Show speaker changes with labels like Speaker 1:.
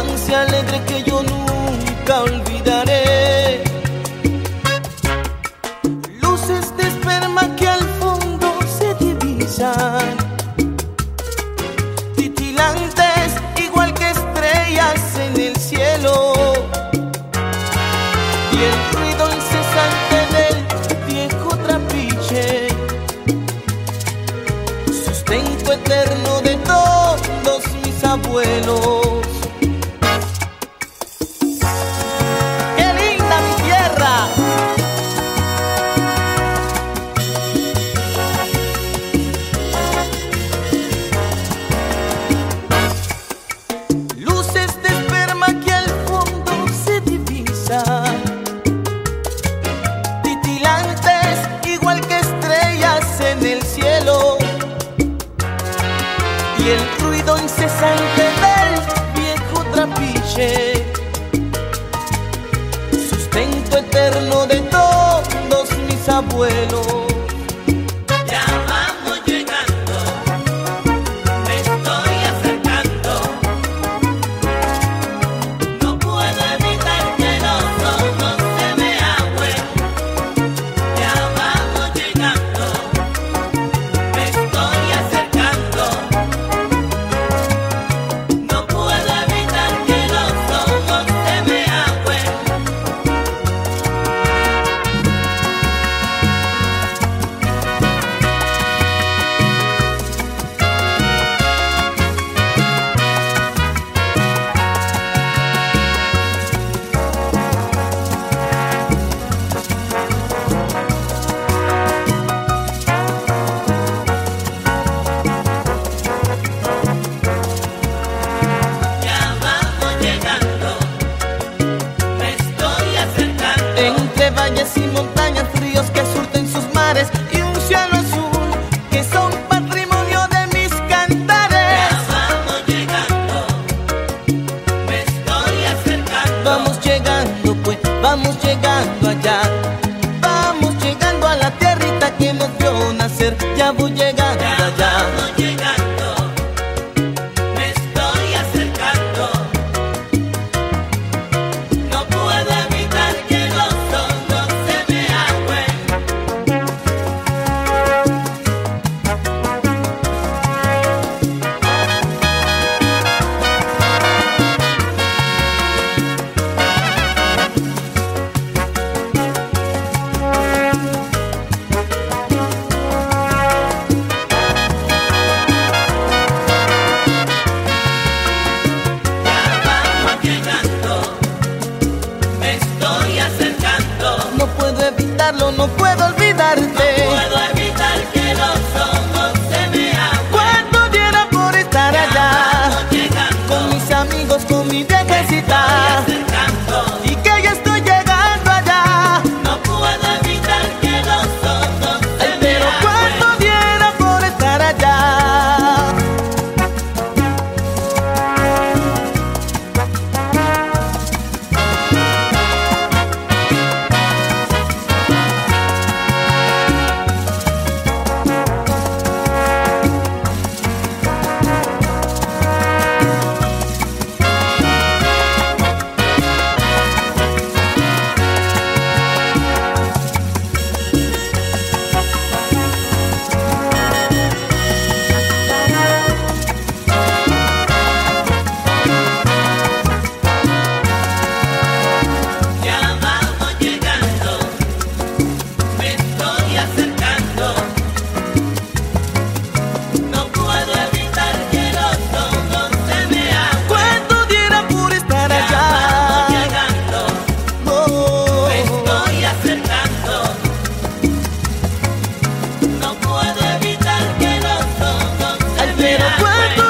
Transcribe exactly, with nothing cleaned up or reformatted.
Speaker 1: infancia alegre que yo nunca olvidaré. Luces de esperma que al fondo se divisan, titilantes igual que estrellas en el cielo, y el ruido incesante del viejo trapiche, sustento eterno de todos mis abuelos. ¡Qué linda mi tierra! Luces de esperma que al fondo se divisan, titilantes igual que estrellas en el cielo, y el ruido incesante del viejo trapiche, sustento eterno de todos mis abuelos.
Speaker 2: Ya vamos llegando, me estoy acercando, no puedo evitar que los ojos se me agüen. Ya vamos llegando, me estoy acercando, no puedo evitar que los ojos se me agüen. Ya vamos llegando, me estoy acercando.
Speaker 1: Entre valles y montañas, ríos que surten sus mares, y un cielo azul que son patrimonio de mis cantares.
Speaker 2: Ya vamos llegando, me estoy acercando.
Speaker 1: Vamos llegando, pues, vamos llegando allá. Vamos llegando a la tierrita que nos vio nacer. Ya voy llegando
Speaker 2: Ya
Speaker 1: allá.
Speaker 2: vamos llegando, me estoy acercando, no puedo evitar que los ojos se me agüen. Ya vamos llegando, me estoy acercando,
Speaker 1: No puedo evitarlo, no puedo olvidarte.
Speaker 2: puedo evitar que los ojos se me agüen.
Speaker 1: Cuando diera por estar
Speaker 2: Ya
Speaker 1: allá,
Speaker 2: vamos llegando,
Speaker 1: con mis amigos, con mi
Speaker 2: estoy
Speaker 1: viejecita,
Speaker 2: acercando,
Speaker 1: y que ya estoy llegando allá.
Speaker 2: no puedo evitar que los ojos se
Speaker 1: Ay,
Speaker 2: me
Speaker 1: pero
Speaker 2: agüen.
Speaker 1: cuando diera por estar allá.
Speaker 2: Ya vamos llegando, me estoy acercando, no puedo evitar que los ojos se me agüen.
Speaker 1: Cuando diera por estar
Speaker 2: Ya vamos
Speaker 1: allá.
Speaker 2: llegando,
Speaker 1: Oh,
Speaker 2: me estoy acercando, no puedo evitar que los ojos se
Speaker 1: ay,
Speaker 2: me
Speaker 1: pero
Speaker 2: agüen.
Speaker 1: cuando